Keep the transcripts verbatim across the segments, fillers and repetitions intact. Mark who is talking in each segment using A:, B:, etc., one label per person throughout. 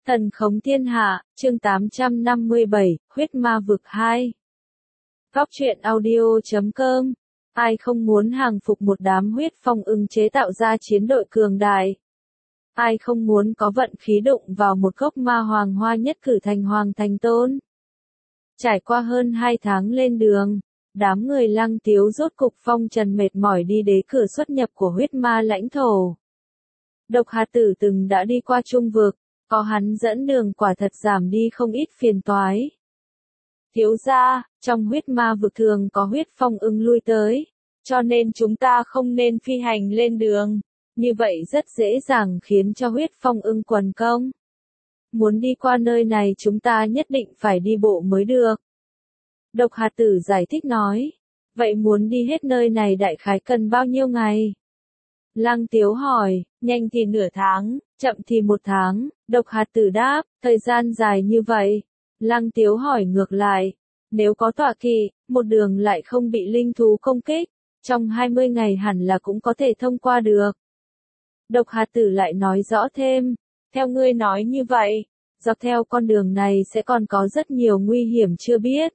A: Thần khống thiên hạ, chương tám trăm năm mươi bảy, huyết ma vực hai. Góc truyện audio chấm com. Ai không muốn hàng phục một đám huyết phong ưng chế tạo ra chiến đội cường đại? Ai không muốn có vận khí đụng vào một gốc ma hoàng hoa nhất cử thành hoàng thành tôn? Trải qua hơn hai tháng lên đường, đám người Lăng Tiếu rốt cục phong trần mệt mỏi đi đế cửa xuất nhập của huyết ma lãnh thổ. Độc Hạt Tử từng đã đi qua Trung Vực, có hắn dẫn đường quả thật giảm đi không ít phiền toái. Thiếu gia, trong huyết ma vực thường có huyết phong ưng lui tới, cho nên chúng ta không nên phi hành lên đường, như vậy rất dễ dàng khiến cho huyết phong ưng quần công. Muốn đi qua nơi này chúng ta nhất định phải đi bộ mới được. Độc Hạt Tử giải thích nói, vậy muốn đi hết nơi này đại khái cần bao nhiêu ngày? Lăng Tiếu hỏi, nhanh thì nửa tháng, chậm thì một tháng. Độc Hạt Tử đáp, thời gian dài như vậy. Lăng Tiếu hỏi ngược lại, nếu có tọa kỵ, một đường lại không bị linh thú công kích, trong hai mươi ngày hẳn là cũng có thể thông qua được. Độc Hạt Tử lại nói rõ thêm, theo ngươi nói như vậy, dọc theo con đường này sẽ còn có rất nhiều nguy hiểm chưa biết.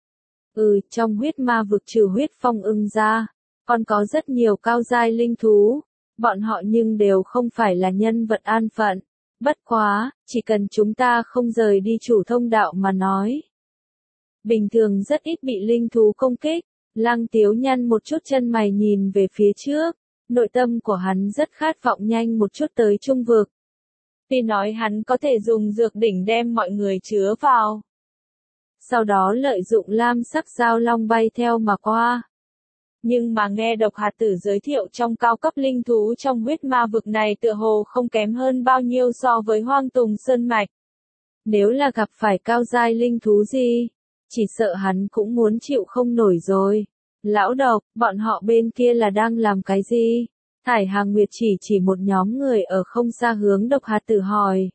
A: Ừ, trong huyết ma vực trừ huyết phong ưng ra, còn có rất nhiều cao giai linh thú, bọn họ nhưng đều không phải là nhân vật an phận. Bất quá, chỉ cần chúng ta không rời đi chủ thông đạo mà nói. Bình thường rất ít bị linh thú công kích. Lăng Tiếu nhăn một chút chân mày nhìn về phía trước, nội tâm của hắn rất khát vọng nhanh một chút tới Trung Vực. Tuy nói hắn có thể dùng dược đỉnh đem mọi người chứa vào, sau đó lợi dụng lam sắc giao long bay theo mà qua. Nhưng mà nghe Độc Hạt Tử giới thiệu trong cao cấp linh thú trong huyết ma vực này tựa hồ không kém hơn bao nhiêu so với Hoang Tùng Sơn Mạch. Nếu là gặp phải cao giai linh thú gì, chỉ sợ hắn cũng muốn chịu không nổi rồi. Lão Độc, bọn họ bên kia là đang làm cái gì? Thải Hàng Nguyệt chỉ chỉ một nhóm người ở không xa hướng Độc Hạt Tử hỏi.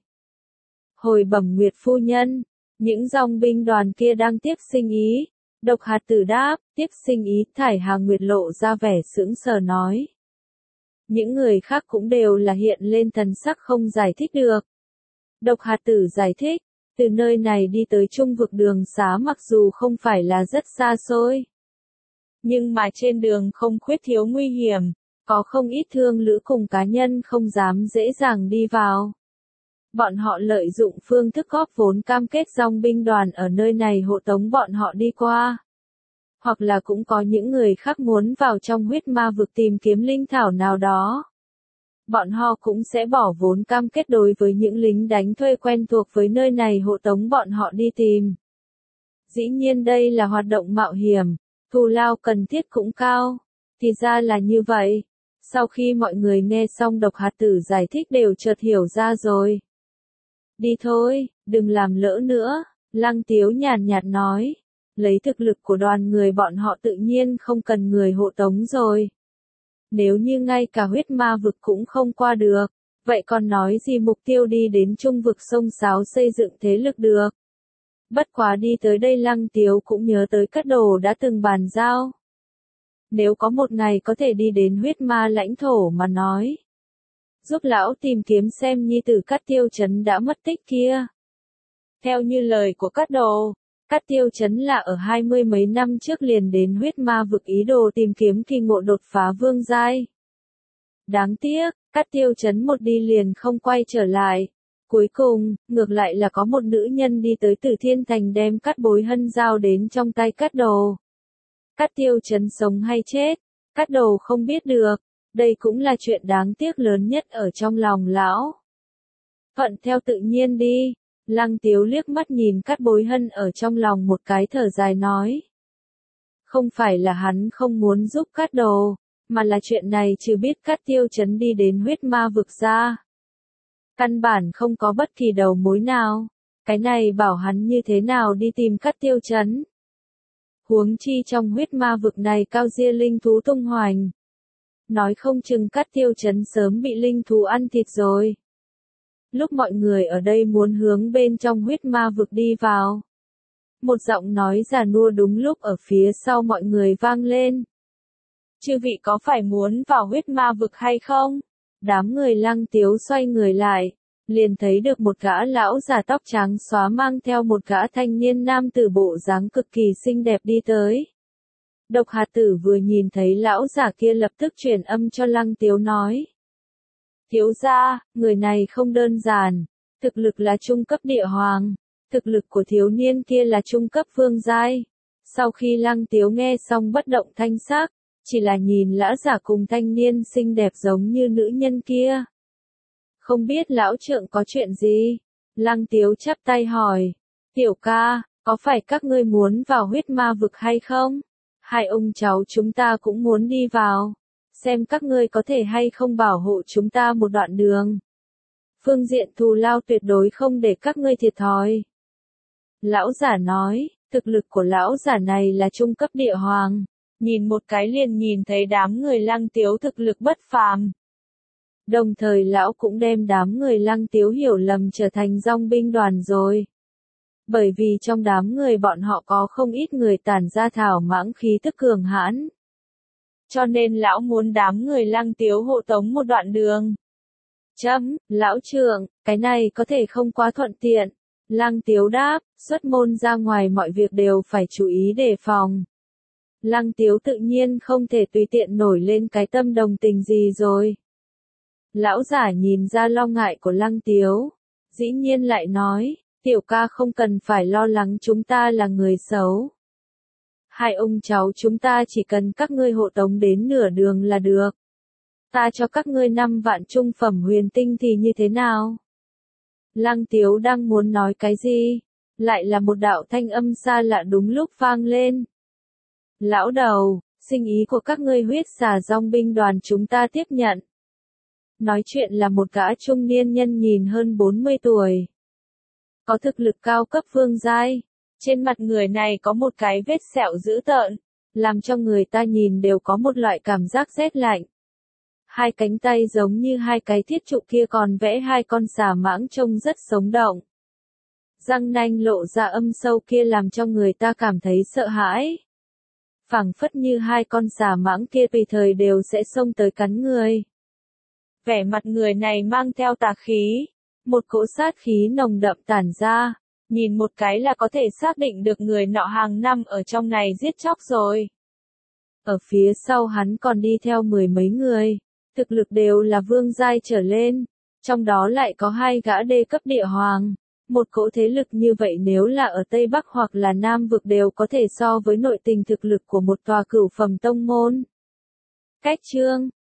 A: Hồi bẩm Nguyệt phu nhân, những dòng binh đoàn kia đang tiếp sinh ý. Độc Hạt Tử đáp, tiếp sinh ý. Thải Hàng Nguyệt lộ ra vẻ sững sờ nói. Những người khác cũng đều là hiện lên thần sắc không giải thích được. Độc Hạt Tử giải thích, từ nơi này đi tới Trung Vực đường xá mặc dù không phải là rất xa xôi, nhưng mà trên đường không khuyết thiếu nguy hiểm, có không ít thương lữ cùng cá nhân không dám dễ dàng đi vào. Bọn họ lợi dụng phương thức góp vốn cam kết dòng binh đoàn ở nơi này hộ tống bọn họ đi qua. Hoặc là cũng có những người khác muốn vào trong huyết ma vực tìm kiếm linh thảo nào đó. Bọn họ cũng sẽ bỏ vốn cam kết đối với những lính đánh thuê quen thuộc với nơi này hộ tống bọn họ đi tìm. Dĩ nhiên đây là hoạt động mạo hiểm, thù lao cần thiết cũng cao. Thì ra là như vậy. Sau khi mọi người nghe xong Độc Hạt Tử giải thích đều chợt hiểu ra rồi. Đi thôi, đừng làm lỡ nữa, Lăng Tiếu nhàn nhạt nói. Lấy thực lực của đoàn người bọn họ tự nhiên không cần người hộ tống rồi. Nếu như ngay cả huyết ma vực cũng không qua được, vậy còn nói gì mục tiêu đi đến Trung Vực sông sáo xây dựng thế lực được. Bất quá đi tới đây Lăng Tiếu cũng nhớ tới Cát Đồ đã từng bàn giao. Nếu có một ngày có thể đi đến huyết ma lãnh thổ mà nói. Giúp lão tìm kiếm xem nhi tử Cát Tiêu Chấn đã mất tích kia. Theo như lời của Cát Đồ, Cát Tiêu Chấn là ở hai mươi mấy năm trước liền đến huyết ma vực ý đồ tìm kiếm kỳ ngộ đột phá vương giai. Đáng tiếc, Cát Tiêu Chấn một đi liền không quay trở lại. Cuối cùng, ngược lại là có một nữ nhân đi tới Tử Thiên Thành đem Cát Bối Hân giao đến trong tay Cát Đồ. Cát Tiêu Chấn sống hay chết, Cát Đồ không biết được. Đây cũng là chuyện đáng tiếc lớn nhất ở trong lòng lão. Thuận theo tự nhiên đi. Lăng Tiếu liếc mắt nhìn Cát Bối Hân ở trong lòng một cái thở dài nói. Không phải là hắn không muốn giúp Cát Đồ, mà là chuyện này chứ biết Cát Tiêu Chấn đi đến huyết ma vực ra. Căn bản không có bất kỳ đầu mối nào, cái này bảo hắn như thế nào đi tìm Cát Tiêu Chấn. Huống chi trong huyết ma vực này cao gia linh thú tung hoành. Nói không chừng Cát Tiêu Chấn sớm bị linh thú ăn thịt rồi. Lúc mọi người ở đây muốn hướng bên trong huyết ma vực đi vào. Một giọng nói già nua đúng lúc ở phía sau mọi người vang lên. Chư vị có phải muốn vào huyết ma vực hay không? Đám người Lăng Tiếu xoay người lại. liền thấy được một gã lão già tóc trắng xóa mang theo một gã thanh niên nam tử bộ dáng cực kỳ xinh đẹp đi tới. Độc Hạt Tử vừa nhìn thấy lão già kia lập tức truyền âm cho Lăng Tiếu nói. Thiếu gia, người này không đơn giản, thực lực là trung cấp địa hoàng, thực lực của thiếu niên kia là trung cấp vương giai. Sau khi Lăng Tiếu nghe xong bất động thanh sắc, chỉ là nhìn lão già cùng thanh niên xinh đẹp giống như nữ nhân kia. Không biết lão trượng có chuyện gì? Lăng Tiếu chắp tay hỏi. Tiểu ca, có phải các ngươi muốn vào huyết ma vực hay không? Hai ông cháu chúng ta cũng muốn đi vào. Xem các ngươi có thể hay không bảo hộ chúng ta một đoạn đường. Phương diện thù lao tuyệt đối không để các ngươi thiệt thòi. Lão giả nói, thực lực của lão giả này là trung cấp địa hoàng. Nhìn một cái liền nhìn thấy đám người Lăng Tiếu thực lực bất phàm. Đồng thời lão cũng đem đám người Lăng Tiếu hiểu lầm trở thành dòng binh đoàn rồi. Bởi vì trong đám người bọn họ có không ít người tản ra thảo mãng khí tức cường hãn. Cho nên lão muốn đám người Lăng Tiếu hộ tống một đoạn đường. Chấm, lão trưởng, cái này có thể không quá thuận tiện. Lăng Tiếu đáp, xuất môn ra ngoài mọi việc đều phải chú ý đề phòng. Lăng Tiếu tự nhiên không thể tùy tiện nổi lên cái tâm đồng tình gì rồi. Lão giả nhìn ra lo ngại của Lăng Tiếu, dĩ nhiên lại nói, tiểu ca không cần phải lo lắng chúng ta là người xấu. Hai ông cháu chúng ta chỉ cần các ngươi hộ tống đến nửa đường là được. Ta cho các ngươi năm vạn trung phẩm huyền tinh thì như thế nào? Lăng Tiếu đang muốn nói cái gì? Lại là một đạo thanh âm xa lạ đúng lúc vang lên. Lão đầu, sinh ý của các ngươi huyết xà dòng binh đoàn chúng ta tiếp nhận. Nói chuyện là một gã trung niên nhân nhìn hơn bốn mươi tuổi. Có thực lực cao cấp vương giai. Trên mặt người này có một cái vết sẹo dữ tợn, làm cho người ta nhìn đều có một loại cảm giác rét lạnh. Hai cánh tay giống như hai cái thiết trụ kia còn vẽ hai con xà mãng trông rất sống động. Răng nanh lộ ra âm sâu kia làm cho người ta cảm thấy sợ hãi. Phảng phất như hai con xà mãng kia tùy thời đều sẽ xông tới cắn người. Vẻ mặt người này mang theo tà khí, một cỗ sát khí nồng đậm tản ra, nhìn một cái là có thể xác định được người nọ hàng năm ở trong này giết chóc rồi. Ở phía sau hắn còn đi theo mười mấy người, thực lực đều là vương giai trở lên, trong đó lại có hai gã đê cấp địa hoàng. Một cỗ thế lực như vậy nếu là ở Tây Bắc hoặc là Nam vực đều có thể so với nội tình thực lực của một tòa cửu phẩm tông môn. Cách chương